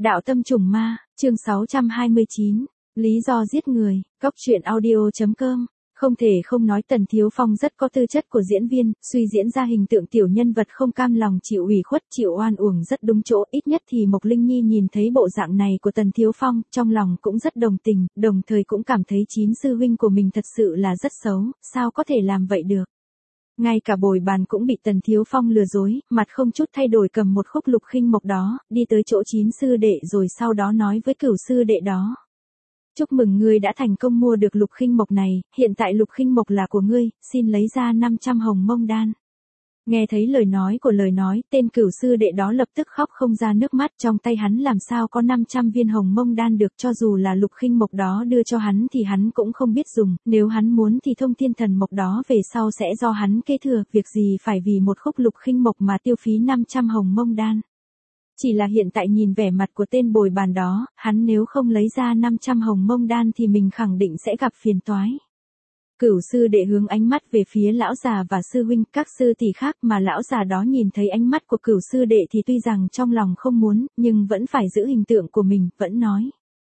Đạo tâm trùng ma, chương 629, lý do giết người, góc truyện audio.com. Không thể không nói Tần Thiếu Phong rất có tư chất của diễn viên, suy diễn ra hình tượng tiểu nhân vật không cam lòng chịu ủy khuất chịu oan uổng rất đúng chỗ. Ít nhất thì Mộc Linh Nhi nhìn thấy bộ dạng này của Tần Thiếu Phong, trong lòng cũng rất đồng tình, đồng thời cũng cảm thấy chín sư huynh của mình thật sự là rất xấu, sao có thể làm vậy được. Ngay cả Bồi Bàn cũng bị Tần Thiếu Phong lừa dối, mặt không chút thay đổi cầm một khúc lục khinh mộc đó, đi tới chỗ chín sư đệ rồi sau đó nói với cửu sư đệ đó. Chúc mừng ngươi đã thành công mua được lục khinh mộc này, hiện tại lục khinh mộc là của ngươi, xin lấy ra 500 hồng mông đan. Nghe thấy lời nói, tên cửu sư đệ đó lập tức khóc không ra nước mắt, trong tay hắn làm sao có 500 viên hồng mông đan được, cho dù là lục khinh mộc đó đưa cho hắn thì hắn cũng không biết dùng, nếu hắn muốn thì thông thiên thần mộc đó về sau sẽ do hắn kế thừa, việc gì phải vì một khúc lục khinh mộc mà tiêu phí 500 hồng mông đan. Chỉ là hiện tại nhìn vẻ mặt của tên Bồi Bàn đó, hắn nếu không lấy ra 500 hồng mông đan thì mình khẳng định sẽ gặp phiền toái. Cửu sư đệ hướng ánh mắt về phía lão già và sư huynh, các sư tỷ khác, mà lão già đó nhìn thấy ánh mắt của cửu sư đệ thì tuy rằng trong lòng không muốn, nhưng vẫn phải giữ hình tượng của mình, vẫn nói.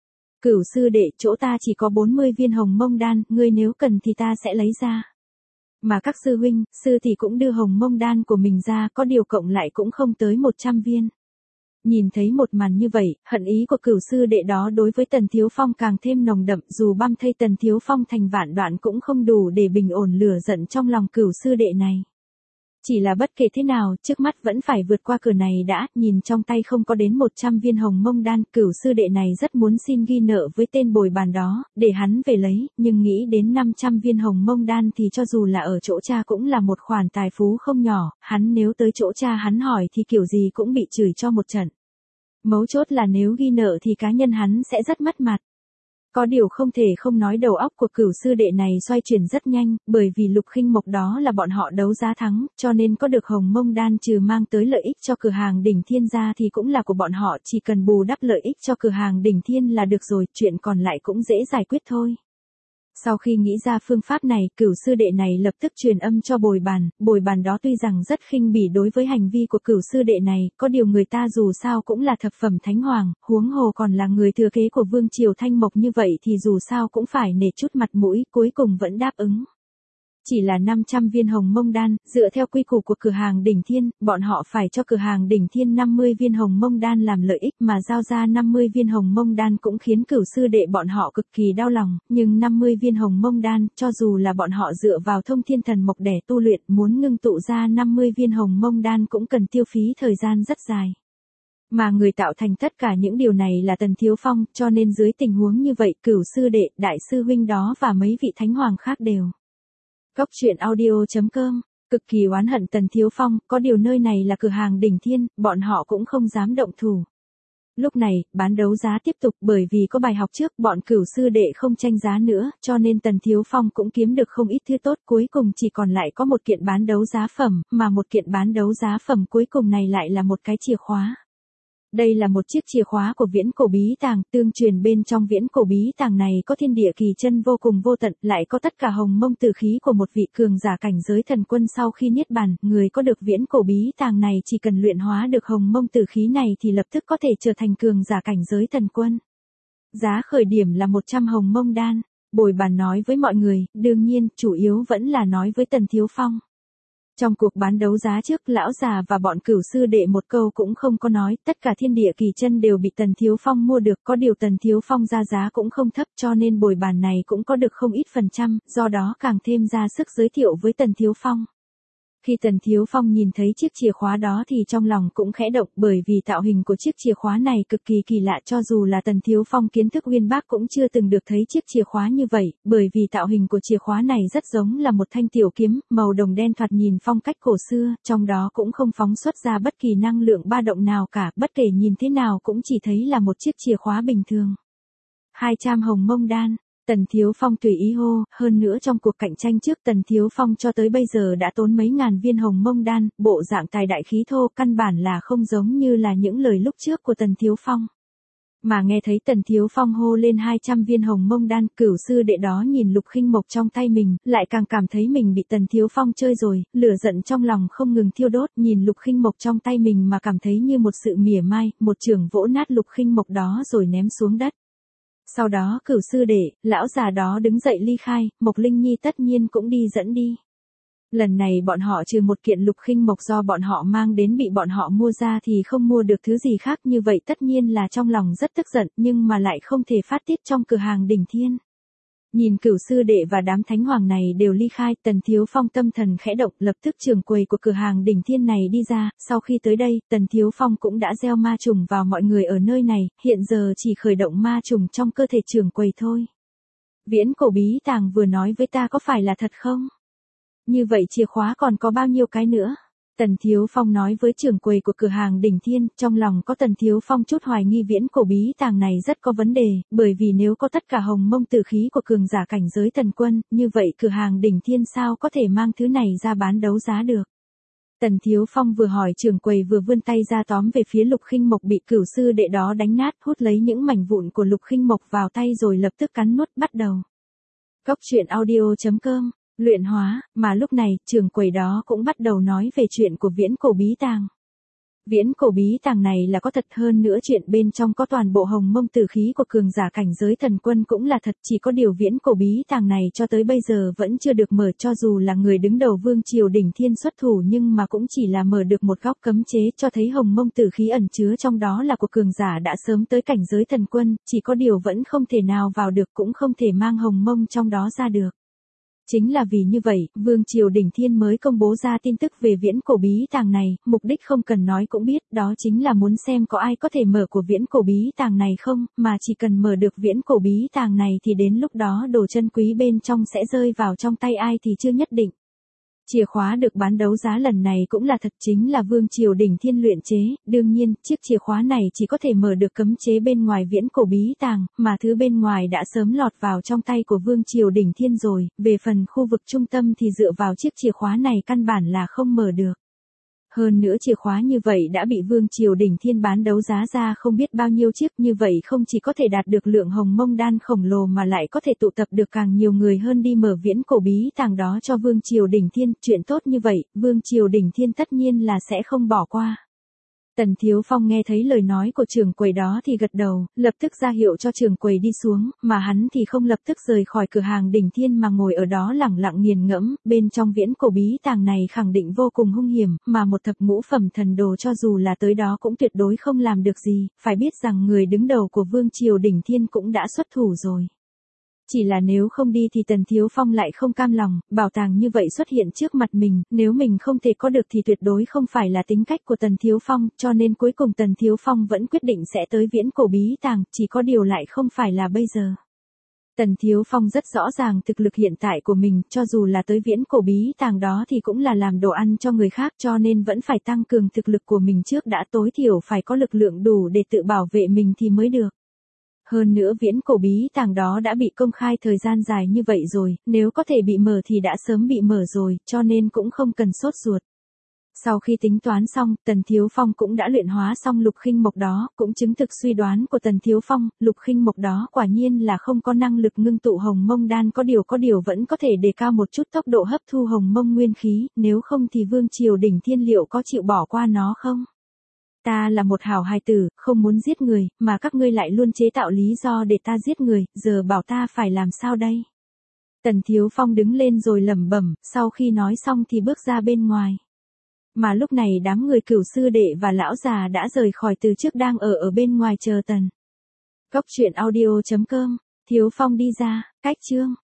Cửu sư đệ, chỗ ta chỉ có 40 viên hồng mông đan, ngươi nếu cần thì ta sẽ lấy ra. Mà các sư huynh, sư tỷ cũng đưa hồng mông đan của mình ra, có điều cộng lại cũng không tới 100 viên. Nhìn thấy một màn như vậy, hận ý của cửu sư đệ đó đối với Tần Thiếu Phong càng thêm nồng đậm, dù băm thây Tần Thiếu Phong thành vạn đoạn cũng không đủ để bình ổn lửa giận trong lòng cửu sư đệ này. Chỉ là bất kể thế nào, trước mắt vẫn phải vượt qua cửa này đã, nhìn trong tay không có đến 100 viên hồng mông đan, cửu sư đệ này rất muốn xin ghi nợ với tên Bồi Bàn đó, để hắn về lấy, nhưng nghĩ đến 500 viên hồng mông đan thì cho dù là ở chỗ cha cũng là một khoản tài phú không nhỏ, hắn nếu tới chỗ cha hắn hỏi thì kiểu gì cũng bị chửi cho một trận. Mấu chốt là nếu ghi nợ thì cá nhân hắn sẽ rất mất mặt. Có điều không thể không nói đầu óc của cửu sư đệ này xoay chuyển rất nhanh, bởi vì lục khinh mộc đó là bọn họ đấu giá thắng, cho nên có được hồng mông đan trừ mang tới lợi ích cho cửa hàng Đỉnh Thiên ra thì cũng là của bọn họ, chỉ cần bù đắp lợi ích cho cửa hàng Đỉnh Thiên là được rồi, chuyện còn lại cũng dễ giải quyết thôi. Sau khi nghĩ ra phương pháp này, cửu sư đệ này lập tức truyền âm cho Bồi Bàn đó tuy rằng rất khinh bỉ đối với hành vi của cửu sư đệ này, có điều người ta dù sao cũng là thập phẩm thánh hoàng, huống hồ còn là người thừa kế của vương triều Thanh Mộc như vậy thì dù sao cũng phải nể chút mặt mũi, cuối cùng vẫn đáp ứng. Chỉ là 500 viên hồng mông đan, dựa theo quy củ của cửa hàng Đỉnh Thiên, bọn họ phải cho cửa hàng Đỉnh Thiên 50 viên hồng mông đan làm lợi ích, mà giao ra 50 viên hồng mông đan cũng khiến cửu sư đệ bọn họ cực kỳ đau lòng, nhưng 50 viên hồng mông đan, cho dù là bọn họ dựa vào thông thiên thần mộc để tu luyện, muốn ngưng tụ ra 50 viên hồng mông đan cũng cần tiêu phí thời gian rất dài. Mà người tạo thành tất cả những điều này là Tần Thiếu Phong, cho nên dưới tình huống như vậy, cửu sư đệ, đại sư huynh đó và mấy vị thánh hoàng khác đều. Góc truyện audio.com, cực kỳ oán hận Tần Thiếu Phong, có điều nơi này là cửa hàng Đỉnh Thiên, bọn họ cũng không dám động thủ. Lúc này, bán đấu giá tiếp tục, bởi vì có bài học trước, bọn cửu sư đệ không tranh giá nữa, cho nên Tần Thiếu Phong cũng kiếm được không ít thứ tốt, cuối cùng chỉ còn lại có một kiện bán đấu giá phẩm, mà một kiện bán đấu giá phẩm cuối cùng này lại là một cái chìa khóa. Đây là một chiếc chìa khóa của viễn cổ bí tàng, tương truyền bên trong viễn cổ bí tàng này có thiên địa kỳ chân vô cùng vô tận, lại có tất cả hồng mông tử khí của một vị cường giả cảnh giới thần quân sau khi niết bàn, người có được viễn cổ bí tàng này chỉ cần luyện hóa được hồng mông tử khí này thì lập tức có thể trở thành cường giả cảnh giới thần quân. Giá khởi điểm là 100 hồng mông đan, Bồi Bàn nói với mọi người, đương nhiên, chủ yếu vẫn là nói với Tần Thiếu Phong. Trong cuộc bán đấu giá trước, lão già và bọn cửu sư đệ một câu cũng không có nói, tất cả thiên địa kỳ chân đều bị Tần Thiếu Phong mua được, có điều Tần Thiếu Phong ra giá cũng không thấp cho nên Bồi Bàn này cũng có được không ít phần trăm, do đó càng thêm ra sức giới thiệu với Tần Thiếu Phong. Khi Tần Thiếu Phong nhìn thấy chiếc chìa khóa đó thì trong lòng cũng khẽ động, bởi vì tạo hình của chiếc chìa khóa này cực kỳ kỳ lạ, cho dù là Tần Thiếu Phong kiến thức uyên bác cũng chưa từng được thấy chiếc chìa khóa như vậy, bởi vì tạo hình của chìa khóa này rất giống là một thanh tiểu kiếm, màu đồng đen thoạt nhìn phong cách cổ xưa, trong đó cũng không phóng xuất ra bất kỳ năng lượng ba động nào cả, bất kể nhìn thế nào cũng chỉ thấy là một chiếc chìa khóa bình thường. 200 hồng mông đan. Tần Thiếu Phong tùy ý hô, hơn nữa trong cuộc cạnh tranh trước Tần Thiếu Phong cho tới bây giờ đã tốn mấy ngàn viên hồng mông đan, bộ dạng tài đại khí thô, căn bản là không giống như là những lời lúc trước của Tần Thiếu Phong. Mà nghe thấy Tần Thiếu Phong hô lên 200 viên hồng mông đan, Cửu sư đệ đó nhìn Lục Khinh Mộc trong tay mình, lại càng cảm thấy mình bị Tần Thiếu Phong chơi rồi, lửa giận trong lòng không ngừng thiêu đốt, nhìn Lục Khinh Mộc trong tay mình mà cảm thấy như một sự mỉa mai, một chưởng vỗ nát Lục Khinh Mộc đó rồi ném xuống đất. Sau đó Cửu sư đệ, lão già đó đứng dậy ly khai, Mộc Linh Nhi tất nhiên cũng đi dẫn đi. Lần này bọn họ trừ một kiện Lục Khinh Mộc do bọn họ mang đến bị bọn họ mua ra thì không mua được thứ gì khác, như vậy tất nhiên là trong lòng rất tức giận nhưng mà lại không thể phát tiết trong cửa hàng Đỉnh Thiên. Nhìn Cửu sư đệ và đám thánh hoàng này đều ly khai, Tần Thiếu Phong tâm thần khẽ động, lập tức trưởng quầy của cửa hàng Đỉnh Thiên này đi ra, sau khi tới đây, Tần Thiếu Phong cũng đã gieo ma trùng vào mọi người ở nơi này, hiện giờ chỉ khởi động ma trùng trong cơ thể trưởng quầy thôi. Viễn cổ bí tàng vừa nói với ta có phải là thật không? Như vậy chìa khóa còn có bao nhiêu cái nữa? Tần Thiếu Phong nói với trưởng quầy của cửa hàng Đỉnh Thiên, trong lòng có Tần Thiếu Phong chút hoài nghi viễn cổ bí tàng này rất có vấn đề, bởi vì nếu có tất cả hồng mông tử khí của cường giả cảnh giới Tần Quân, như vậy cửa hàng Đỉnh Thiên sao có thể mang thứ này ra bán đấu giá được. Tần Thiếu Phong vừa hỏi trưởng quầy vừa vươn tay ra tóm về phía Lục Khinh Mộc bị Cửu sư đệ đó đánh nát, hút lấy những mảnh vụn của Lục Khinh Mộc vào tay rồi lập tức cắn nuốt bắt đầu. Cốc truyện audio.com Luyện hóa, mà lúc này, trưởng quầy đó cũng bắt đầu nói về chuyện của viễn cổ bí tàng. Viễn cổ bí tàng này là có thật, hơn nữa chuyện bên trong có toàn bộ hồng mông tử khí của cường giả cảnh giới Thần Quân cũng là thật, chỉ có điều viễn cổ bí tàng này cho tới bây giờ vẫn chưa được mở, cho dù là người đứng đầu Vương Triều Đỉnh Thiên xuất thủ nhưng mà cũng chỉ là mở được một góc cấm chế, cho thấy hồng mông tử khí ẩn chứa trong đó là của cường giả đã sớm tới cảnh giới Thần Quân, chỉ có điều vẫn không thể nào vào được, cũng không thể mang hồng mông trong đó ra được. Chính là vì như vậy, Vương Triều Đỉnh Thiên mới công bố ra tin tức về viễn cổ bí tàng này, mục đích không cần nói cũng biết, đó chính là muốn xem có ai có thể mở của viễn cổ bí tàng này không, mà chỉ cần mở được viễn cổ bí tàng này thì đến lúc đó đồ chân quý bên trong sẽ rơi vào trong tay ai thì chưa nhất định. Chìa khóa được bán đấu giá lần này cũng là thật, chính là Vương Triều Đỉnh Thiên luyện chế, đương nhiên, chiếc chìa khóa này chỉ có thể mở được cấm chế bên ngoài viễn cổ bí tàng, mà thứ bên ngoài đã sớm lọt vào trong tay của Vương Triều Đỉnh Thiên rồi, về phần khu vực trung tâm thì dựa vào chiếc chìa khóa này căn bản là không mở được. Hơn nữa chìa khóa như vậy đã bị Vương Triều Đỉnh Thiên bán đấu giá ra không biết bao nhiêu chiếc, như vậy không chỉ có thể đạt được lượng hồng mông đan khổng lồ mà lại có thể tụ tập được càng nhiều người hơn đi mở viễn cổ bí tàng đó cho Vương Triều Đỉnh Thiên, chuyện tốt như vậy, Vương Triều Đỉnh Thiên tất nhiên là sẽ không bỏ qua. Tần Thiếu Phong nghe thấy lời nói của trưởng quầy đó thì gật đầu, lập tức ra hiệu cho trưởng quầy đi xuống, mà hắn thì không lập tức rời khỏi cửa hàng Đỉnh Thiên mà ngồi ở đó lẳng lặng nghiền ngẫm, bên trong viễn cổ bí tàng này khẳng định vô cùng hung hiểm, mà một thập ngũ phẩm thần đồ cho dù là tới đó cũng tuyệt đối không làm được gì, phải biết rằng người đứng đầu của Vương Triều Đỉnh Thiên cũng đã xuất thủ rồi. Chỉ là nếu không đi thì Tần Thiếu Phong lại không cam lòng, bảo tàng như vậy xuất hiện trước mặt mình, nếu mình không thể có được thì tuyệt đối không phải là tính cách của Tần Thiếu Phong, cho nên cuối cùng Tần Thiếu Phong vẫn quyết định sẽ tới viễn cổ bí tàng, chỉ có điều lại không phải là bây giờ. Tần Thiếu Phong rất rõ ràng thực lực hiện tại của mình, cho dù là tới viễn cổ bí tàng đó thì cũng là làm đồ ăn cho người khác, cho nên vẫn phải tăng cường thực lực của mình trước đã, tối thiểu phải có lực lượng đủ để tự bảo vệ mình thì mới được. Hơn nữa viễn cổ bí tàng đó đã bị công khai thời gian dài như vậy rồi, nếu có thể bị mở thì đã sớm bị mở rồi, cho nên cũng không cần sốt ruột. Sau khi tính toán xong, Tần Thiếu Phong cũng đã luyện hóa xong Lục Khinh Mộc đó, cũng chứng thực suy đoán của Tần Thiếu Phong, Lục Khinh Mộc đó quả nhiên là không có năng lực ngưng tụ hồng mông đan, có điều vẫn có thể đề cao một chút tốc độ hấp thu hồng mông nguyên khí, nếu không thì Vương Triều Đỉnh Thiên liệu có chịu bỏ qua nó không? Ta là một hảo hài tử, không muốn giết người, mà các ngươi lại luôn chế tạo lý do để ta giết người, giờ bảo ta phải làm sao đây? Tần Thiếu Phong đứng lên rồi lẩm bẩm, sau khi nói xong thì bước ra bên ngoài. Mà lúc này đám người Cửu sư đệ và lão già đã rời khỏi từ trước đang ở bên ngoài chờ Tần. Cốc truyện audio.com, Thiếu Phong đi ra, cách chương.